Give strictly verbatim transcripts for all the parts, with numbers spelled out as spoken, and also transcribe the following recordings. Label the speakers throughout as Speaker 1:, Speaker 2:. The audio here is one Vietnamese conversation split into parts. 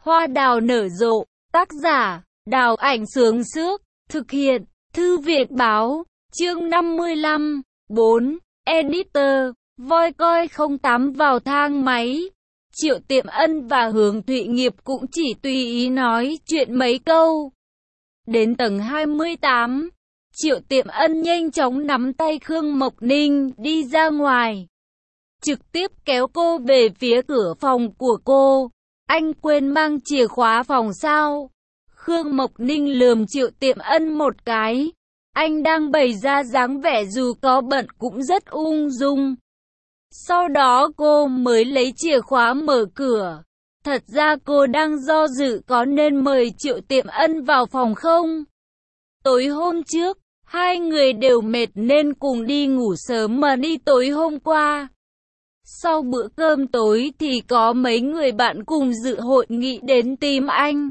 Speaker 1: Hoa đào nở rộ, tác giả, Đào Ảnh Sướng Sước, thực hiện, Thư viện Báo, chương năm mươi lăm, bốn, Editor, voi coi không tám vào thang máy. Triệu Tiệm Ân và Hướng Thụy Nghiệp cũng chỉ tùy ý nói chuyện mấy câu. Đến tầng hai mươi tám, Triệu Tiệm Ân nhanh chóng nắm tay Khương Mộc Ninh đi ra ngoài. Trực tiếp kéo cô về phía cửa phòng của cô. Anh quên mang chìa khóa phòng sao? Khương Mộc Ninh lườm Triệu Tiệm Ân một cái. Anh đang bày ra dáng vẻ dù có bận cũng rất ung dung. Sau đó cô mới lấy chìa khóa mở cửa. Thật ra cô đang do dự có nên mời Triệu Tiệm Ân vào phòng không? Tối hôm trước, hai người đều mệt nên cùng đi ngủ sớm mà đi tối hôm qua. Sau bữa cơm tối thì có mấy người bạn cùng dự hội nghị đến tìm anh.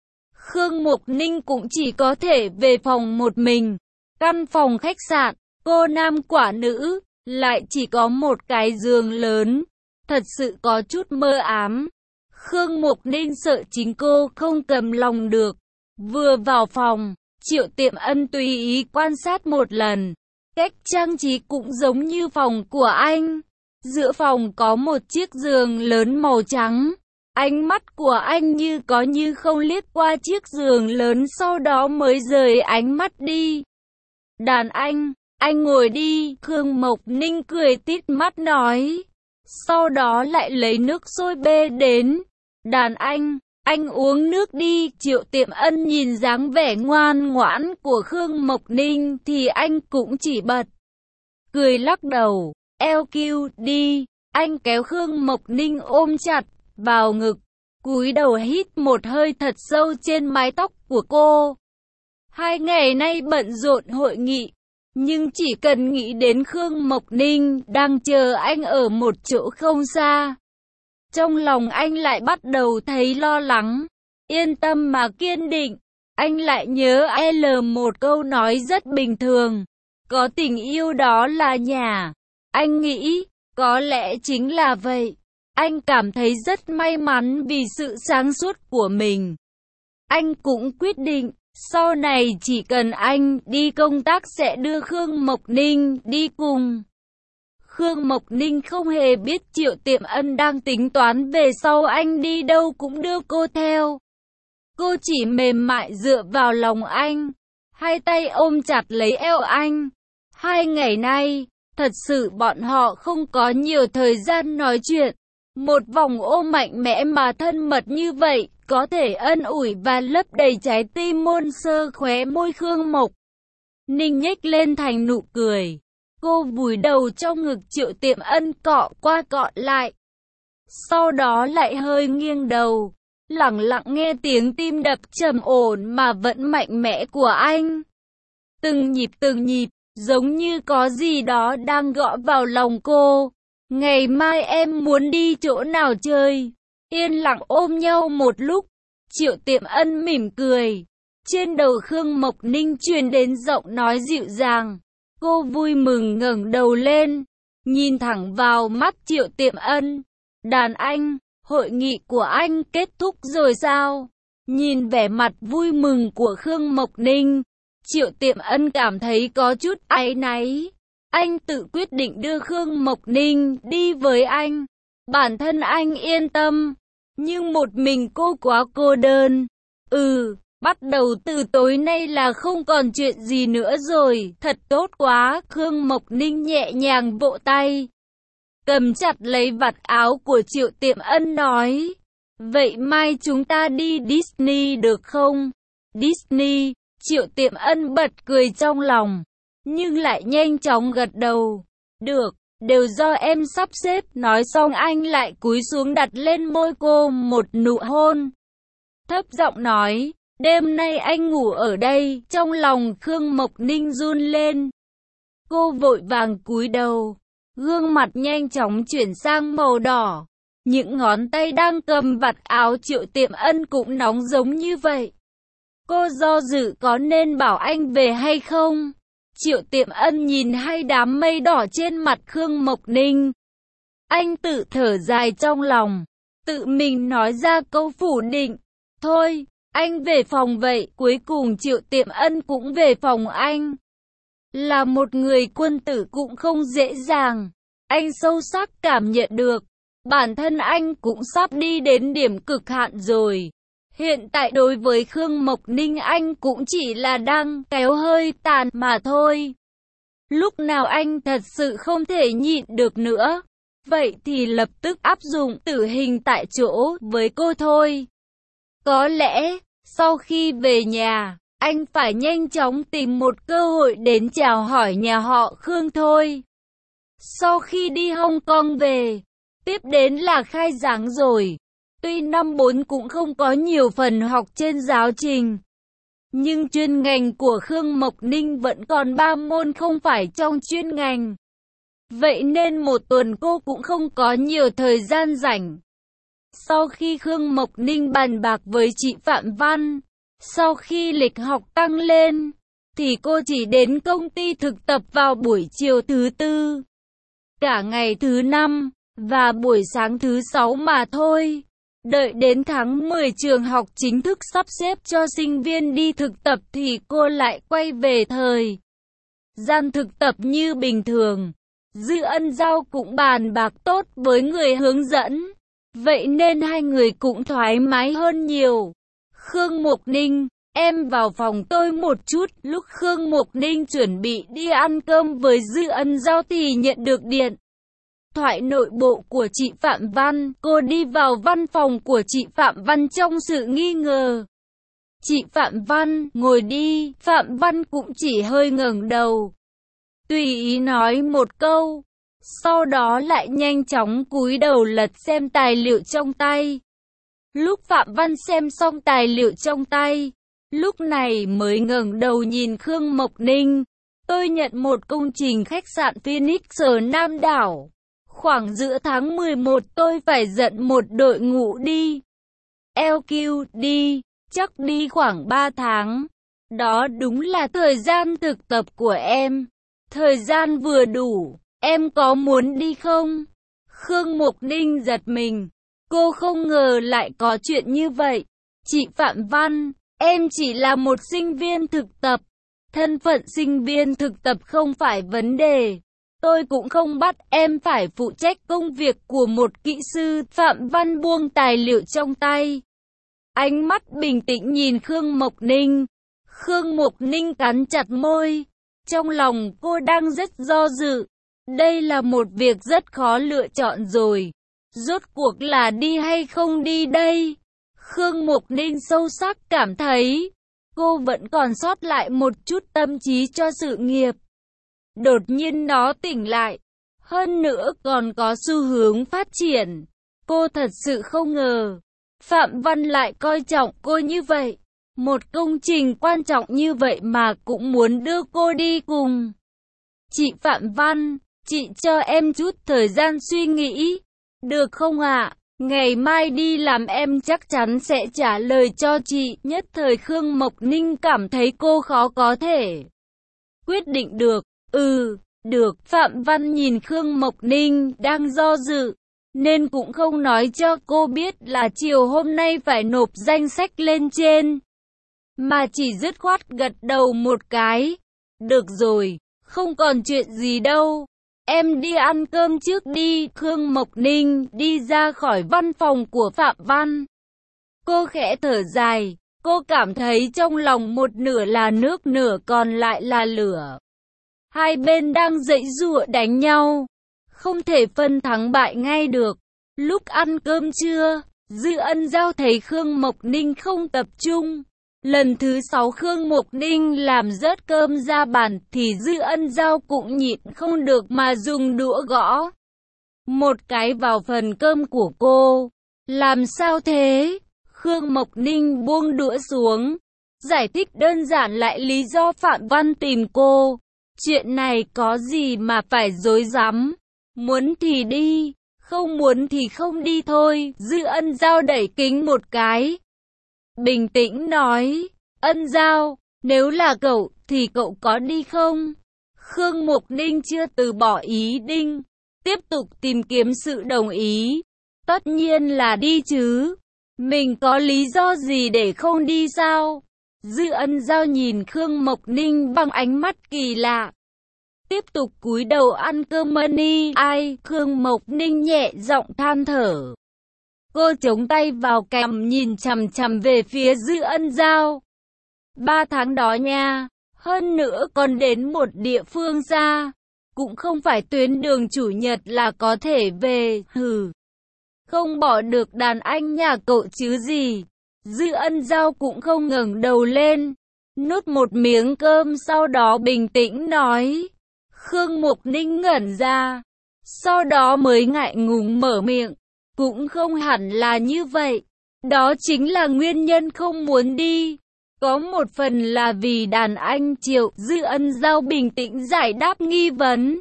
Speaker 1: Khương Mộc Ninh cũng chỉ có thể về phòng một mình. Căn phòng khách sạn, cô nam quả nữ, lại chỉ có một cái giường lớn. Thật sự có chút mơ ám. Khương Mộc Ninh sợ chính cô không cầm lòng được. Vừa vào phòng, Triệu Tiệm Ân tùy ý quan sát một lần. Cách trang trí cũng giống như phòng của anh. Giữa phòng có một chiếc giường lớn màu trắng. Ánh mắt của anh như có như không liếc qua chiếc giường lớn sau đó mới rời ánh mắt đi. Đàn anh, anh ngồi đi, Khương Mộc Ninh cười tít mắt nói. Sau đó lại lấy nước sôi bê đến. Đàn anh, anh uống nước đi. Triệu Tiệm Ân nhìn dáng vẻ ngoan ngoãn của Khương Mộc Ninh thì anh cũng chỉ bật cười lắc đầu. lờ quy đi, anh kéo Khương Mộc Ninh ôm chặt vào ngực, cúi đầu hít một hơi thật sâu trên mái tóc của cô. Hai ngày nay bận rộn hội nghị, nhưng chỉ cần nghĩ đến Khương Mộc Ninh đang chờ anh ở một chỗ không xa, trong lòng anh lại bắt đầu thấy lo lắng. Yên tâm mà kiên định. Anh lại nhớ L một câu nói rất bình thường, có tình yêu đó là nhà. Anh nghĩ, có lẽ chính là vậy. Anh cảm thấy rất may mắn vì sự sáng suốt của mình. Anh cũng quyết định, sau này chỉ cần anh đi công tác sẽ đưa Khương Mộc Ninh đi cùng. Khương Mộc Ninh không hề biết Triệu Tiệm Ân đang tính toán về sau anh đi đâu cũng đưa cô theo. Cô chỉ mềm mại dựa vào lòng anh, hai tay ôm chặt lấy eo anh. Hai ngày nay, thật sự bọn họ không có nhiều thời gian nói chuyện. Một vòng ôm mạnh mẽ mà thân mật như vậy, có thể ân ủi và lấp đầy trái tim môn sơ khóe môi Khương Mộc Ninh nhếch lên thành nụ cười. Cô vùi đầu trong ngực Triệu Tiệm Ân cọ qua cọ lại. Sau đó lại hơi nghiêng đầu, lặng lặng nghe tiếng tim đập trầm ổn mà vẫn mạnh mẽ của anh. Từng nhịp từng nhịp, giống như có gì đó đang gõ vào lòng cô. Ngày mai em muốn đi chỗ nào chơi? Yên lặng ôm nhau một lúc, Triệu Tiệm Ân mỉm cười. Trên đầu Khương Mộc Ninh truyền đến giọng nói dịu dàng. Cô vui mừng ngẩng đầu lên, nhìn thẳng vào mắt Triệu Tiệm Ân. Đàn anh, hội nghị của anh kết thúc rồi sao? Nhìn vẻ mặt vui mừng của Khương Mộc Ninh, Triệu Tiệm Ân cảm thấy có chút áy náy. Anh tự quyết định đưa Khương Mộc Ninh đi với anh. Bản thân anh yên tâm, nhưng một mình cô quá cô đơn. Ừ, bắt đầu từ tối nay là không còn chuyện gì nữa rồi, thật tốt quá. Khương Mộc Ninh nhẹ nhàng vỗ tay, cầm chặt lấy vạt áo của Triệu Tiệm Ân nói. Vậy mai chúng ta đi Disney được không? Disney, Triệu Tiệm Ân bật cười trong lòng, nhưng lại nhanh chóng gật đầu. Được, đều do em sắp xếp. Nói xong anh lại cúi xuống đặt lên môi cô một nụ hôn. Thấp giọng nói, đêm nay anh ngủ ở đây. Trong lòng Khương Mộc Ninh run lên. Cô vội vàng cúi đầu, gương mặt nhanh chóng chuyển sang màu đỏ. Những ngón tay đang cầm vạt áo Triệu Tiệm Ân cũng nóng giống như vậy. Cô do dự có nên bảo anh về hay không? Triệu Tiệm Ân nhìn hai đám mây đỏ trên mặt Khương Mộc Ninh. Anh tự thở dài trong lòng. tự mình nói ra câu phủ định. Thôi, anh về phòng vậy. Cuối cùng Triệu Tiệm Ân cũng về phòng anh. Là một người quân tử cũng không dễ dàng. Anh sâu sắc cảm nhận được, bản thân anh cũng sắp đi đến điểm cực hạn rồi. Hiện tại đối với Khương Mộc Ninh anh cũng chỉ là đang kéo hơi tàn mà thôi. Lúc nào anh thật sự không thể nhịn được nữa, vậy thì lập tức áp dụng tử hình tại chỗ với cô thôi. Có lẽ, sau khi về nhà, anh phải nhanh chóng tìm một cơ hội đến chào hỏi nhà họ Khương thôi. Sau khi đi Hong Kong về, tiếp đến là khai giảng rồi. Tuy năm bốn cũng không có nhiều phần học trên giáo trình, nhưng chuyên ngành của Khương Mộc Ninh vẫn còn ba môn không phải trong chuyên ngành. Vậy nên một tuần cô cũng không có nhiều thời gian rảnh. Sau khi Khương Mộc Ninh bàn bạc với chị Phạm Văn, sau khi lịch học tăng lên, thì cô chỉ đến công ty thực tập vào buổi chiều thứ tư, cả ngày thứ năm, và buổi sáng thứ sáu mà thôi. Đợi đến tháng mười trường học chính thức sắp xếp cho sinh viên đi thực tập thì cô lại quay về thời gian thực tập như bình thường. Dư Ân Giao cũng bàn bạc tốt với người hướng dẫn, vậy nên hai người cũng thoải mái hơn nhiều. Khương Mộc Ninh, em vào phòng tôi một chút. Lúc Khương Mộc Ninh chuẩn bị đi ăn cơm với Dư Ân Giao thì nhận được điện thoại nội bộ của chị Phạm Văn. Cô đi vào văn phòng của chị Phạm Văn trong sự nghi ngờ. Chị Phạm Văn, ngồi đi. Phạm Văn cũng chỉ hơi ngẩng đầu, tùy ý nói một câu, sau đó lại nhanh chóng cúi đầu lật xem tài liệu trong tay. Lúc Phạm Văn xem xong tài liệu trong tay, lúc này mới ngẩng đầu nhìn Khương Mộc Ninh. Tôi nhận một công trình khách sạn Phoenix ở Nam Đảo. Khoảng giữa tháng mười một tôi phải dẫn một đội ngũ đi lờ quy đi, chắc đi khoảng ba tháng. Đó đúng là thời gian thực tập của em. Thời gian vừa đủ, em có muốn đi không? Khương Mộc Ninh giật mình. Cô không ngờ lại có chuyện như vậy. Chị Phạm Văn, em chỉ là một sinh viên thực tập. Thân phận sinh viên thực tập không phải vấn đề. Tôi cũng không bắt em phải phụ trách công việc của một kỹ sư. Phạm Văn buông tài liệu trong tay, ánh mắt bình tĩnh nhìn Khương Mộc Ninh. Khương Mộc Ninh cắn chặt môi. Trong lòng cô đang rất do dự. Đây là một việc rất khó lựa chọn rồi. Rốt cuộc là đi hay không đi đây? Khương Mộc Ninh sâu sắc cảm thấy cô vẫn còn sót lại một chút tâm trí cho sự nghiệp. Đột nhiên nó tỉnh lại, hơn nữa còn có xu hướng phát triển. Cô thật sự không ngờ Phạm Văn lại coi trọng cô như vậy. Một công trình quan trọng như vậy mà cũng muốn đưa cô đi cùng. Chị Phạm Văn, chị cho em chút thời gian suy nghĩ, được không ạ? Ngày mai đi làm em chắc chắn sẽ trả lời cho chị. Nhất thời Khương Mộc Ninh cảm thấy cô khó có thể quyết định được. Ừ, được. Phạm Văn nhìn Khương Mộc Ninh đang do dự, nên cũng không nói cho cô biết là chiều hôm nay phải nộp danh sách lên trên, mà chỉ dứt khoát gật đầu một cái. Được rồi, không còn chuyện gì đâu. Em đi ăn cơm trước đi. Khương Mộc Ninh đi ra khỏi văn phòng của Phạm Văn. Cô khẽ thở dài. Cô cảm thấy trong lòng một nửa là nước, nửa còn lại là lửa. Hai bên đang giãy giụa đánh nhau, không thể phân thắng bại ngay được. Lúc ăn cơm trưa, Dư Ân Giao thấy Khương Mộc Ninh không tập trung. Lần thứ sáu Khương Mộc Ninh làm rớt cơm ra bàn thì Dư Ân Giao cũng nhịn không được mà dùng đũa gõ một cái vào phần cơm của cô. Làm sao thế? Khương Mộc Ninh buông đũa xuống, giải thích đơn giản lại lý do Phạm Văn tìm cô. Chuyện này có gì mà phải rối rắm, muốn thì đi, không muốn thì không đi thôi. Dư Ân Giao đẩy kính một cái, bình tĩnh nói, Ân Giao, nếu là cậu, thì cậu có đi không? Khương Mộc Ninh chưa từ bỏ ý định, tiếp tục tìm kiếm sự đồng ý. Tất nhiên là đi chứ. Mình có lý do gì để không đi sao? Dư Ân Giao nhìn Khương Mộc Ninh bằng ánh mắt kỳ lạ. Tiếp tục cúi đầu ăn cơm mani. Ai? Khương Mộc Ninh nhẹ giọng than thở. Cô chống tay vào cằm nhìn chằm chằm về phía Dư Ân Giao. Ba tháng đó nha. Hơn nữa còn đến một địa phương xa. Cũng không phải tuyến đường chủ nhật là có thể về. Hừ. Không bỏ được đàn anh nhà cậu chứ gì. Dư Ân Giao cũng không ngẩng đầu lên. Nuốt một miếng cơm sau đó bình tĩnh nói. Khương Mộc Ninh ngẩn ra. Sau đó mới ngại ngùng mở miệng. Cũng không hẳn là như vậy. Đó chính là nguyên nhân không muốn đi. Có một phần là vì đàn anh Triệu. Dư Ân Giao bình tĩnh giải đáp nghi vấn.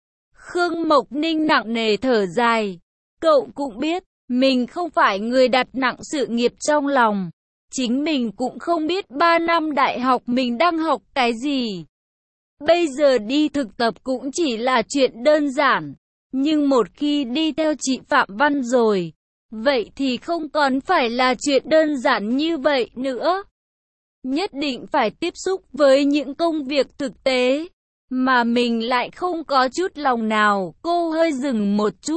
Speaker 1: Khương Mộc Ninh nặng nề thở dài. Cậu cũng biết, mình không phải người đặt nặng sự nghiệp trong lòng. Chính mình cũng không biết ba năm đại học mình đang học cái gì. Bây giờ đi thực tập cũng chỉ là chuyện đơn giản. Nhưng một khi đi theo chị Phạm Văn rồi, vậy thì không còn phải là chuyện đơn giản như vậy nữa. Nhất định phải tiếp xúc với những công việc thực tế, mà mình lại không có chút lòng nào. Cô hơi dừng một chút.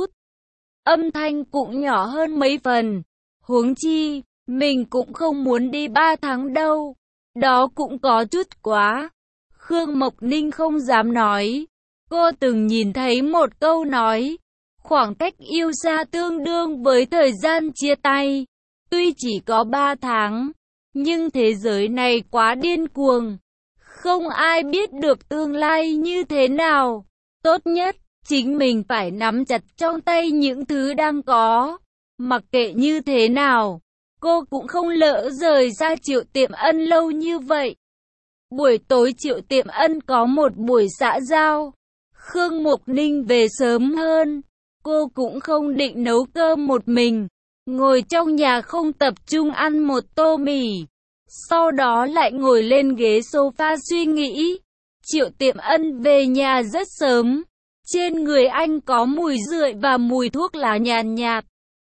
Speaker 1: Âm thanh cũng nhỏ hơn mấy phần. Huống chi, mình cũng không muốn đi ba tháng đâu. Đó cũng có chút quá. Khương Mộc Ninh không dám nói. Cô từng nhìn thấy một câu nói. Khoảng cách yêu xa tương đương với thời gian chia tay. Tuy chỉ có ba tháng, nhưng thế giới này quá điên cuồng. Không ai biết được tương lai như thế nào. Tốt nhất, chính mình phải nắm chặt trong tay những thứ đang có. Mặc kệ như thế nào, cô cũng không lỡ rời xa Triệu Tiệm Ân lâu như vậy. Buổi tối Triệu Tiệm Ân có một buổi xã giao. Khương Mộc Ninh về sớm hơn. Cô cũng không định nấu cơm một mình. Ngồi trong nhà không tập trung ăn một tô mì. Sau đó lại ngồi lên ghế sofa suy nghĩ. Triệu Tiệm Ân về nhà rất sớm. Trên người anh có mùi rượi và mùi thuốc lá nhàn nhạt.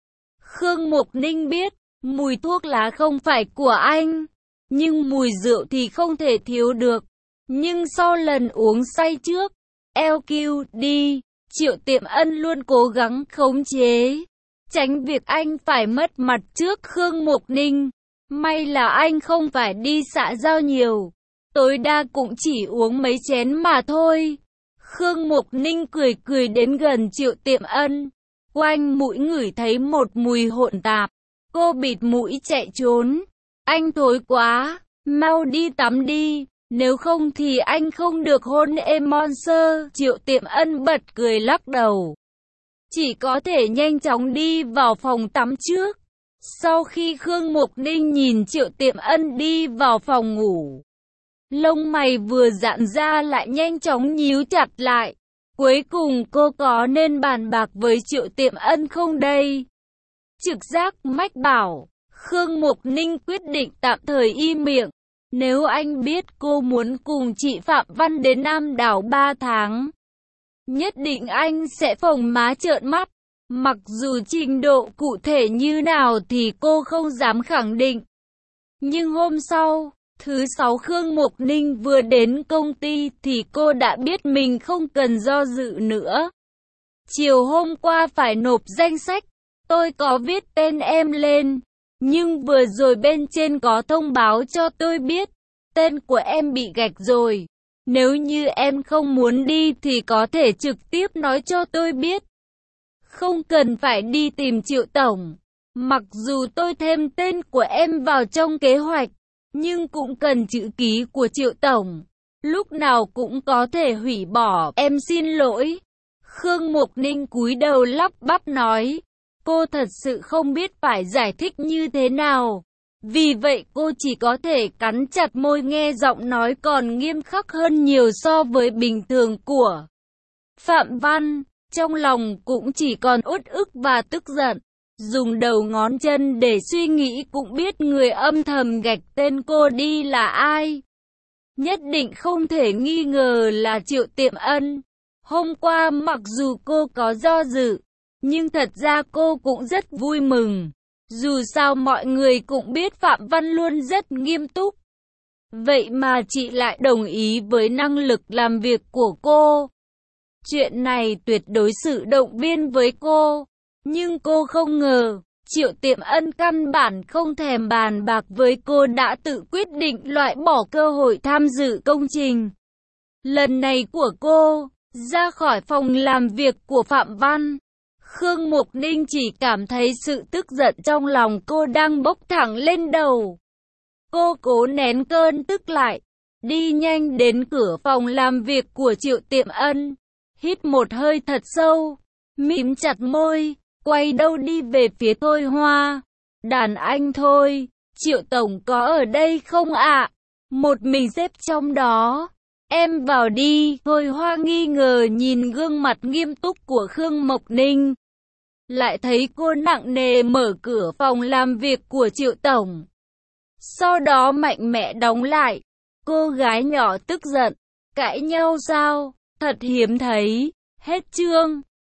Speaker 1: Khương Mộc Ninh biết, mùi thuốc lá không phải của anh. Nhưng mùi rượu thì không thể thiếu được. Nhưng sau lần uống say trước, lờ quy đê, Triệu Tiệm Ân luôn cố gắng khống chế. Tránh việc anh phải mất mặt trước Khương Mộc Ninh. May là anh không phải đi xã giao nhiều. Tối đa cũng chỉ uống mấy chén mà thôi. Khương Mộc Ninh cười cười đến gần Triệu Tiệm Ân. Quanh mũi ngửi thấy một mùi hỗn tạp. Cô bịt mũi chạy trốn. Anh thối quá, mau đi tắm đi. Nếu không thì anh không được hôn em monster. Triệu Tiệm Ân bật cười lắc đầu. Chỉ có thể nhanh chóng đi vào phòng tắm trước. Sau khi Khương Mộc Ninh nhìn Triệu Tiệm Ân đi vào phòng ngủ, lông mày vừa giãn ra lại nhanh chóng nhíu chặt lại. Cuối cùng cô có nên bàn bạc với Triệu Tiệm Ân không đây? Trực giác mách bảo, Khương Mộc Ninh quyết định tạm thời im miệng. Nếu anh biết cô muốn cùng chị Phạm Văn đến Nam Đảo ba tháng, nhất định anh sẽ phồng má trợn mắt. Mặc dù trình độ cụ thể như nào thì cô không dám khẳng định. Nhưng hôm sau, thứ sáu Khương Mộc Ninh vừa đến công ty thì cô đã biết mình không cần do dự nữa. Chiều hôm qua phải nộp danh sách, tôi có viết tên em lên. Nhưng vừa rồi bên trên có thông báo cho tôi biết, tên của em bị gạch rồi. Nếu như em không muốn đi thì có thể trực tiếp nói cho tôi biết. Không cần phải đi tìm Triệu Tổng. Mặc dù tôi thêm tên của em vào trong kế hoạch, nhưng cũng cần chữ ký của Triệu Tổng. Lúc nào cũng có thể hủy bỏ. Em xin lỗi. Khương Mộc Ninh cúi đầu lắp bắp nói. Cô thật sự không biết phải giải thích như thế nào. Vì vậy cô chỉ có thể cắn chặt môi, nghe giọng nói còn nghiêm khắc hơn nhiều so với bình thường của Phạm Văn. Trong lòng cũng chỉ còn uất ức và tức giận. Dùng đầu ngón chân để suy nghĩ cũng biết người âm thầm gạch tên cô đi là ai. Nhất định không thể nghi ngờ là Triệu Tiệm Ân. Hôm qua mặc dù cô có do dự, Nhưng thật ra cô cũng rất vui mừng. Dù sao mọi người cũng biết Phạm Văn luôn rất nghiêm túc. Vậy mà chị lại đồng ý với năng lực làm việc của cô. Chuyện này tuyệt đối sự động viên với cô. Nhưng cô không ngờ, Triệu Tiệm Ân căn bản không thèm bàn bạc với cô đã tự quyết định loại bỏ cơ hội tham dự công trình lần này của cô. Ra khỏi phòng làm việc của Phạm Văn, Khương Mục Ninh chỉ cảm thấy sự tức giận trong lòng cô đang bốc thẳng lên đầu. Cô cố nén cơn tức lại, đi nhanh đến cửa phòng làm việc của Triệu Tiệm Ân, hít một hơi thật sâu, mím chặt môi, quay đầu đi về phía Thôi Hoa. Đàn anh thôi, Triệu Tổng có ở đây không ạ? Một mình xếp trong đó. Em vào đi. Thôi Hoa nghi ngờ nhìn gương mặt nghiêm túc của Khương Mộc Ninh. Lại thấy cô nặng nề mở cửa phòng làm việc của Triệu Tổng. Sau đó mạnh mẽ đóng lại. Cô gái nhỏ tức giận. Cãi nhau sao? Thật hiếm thấy. Hết chương.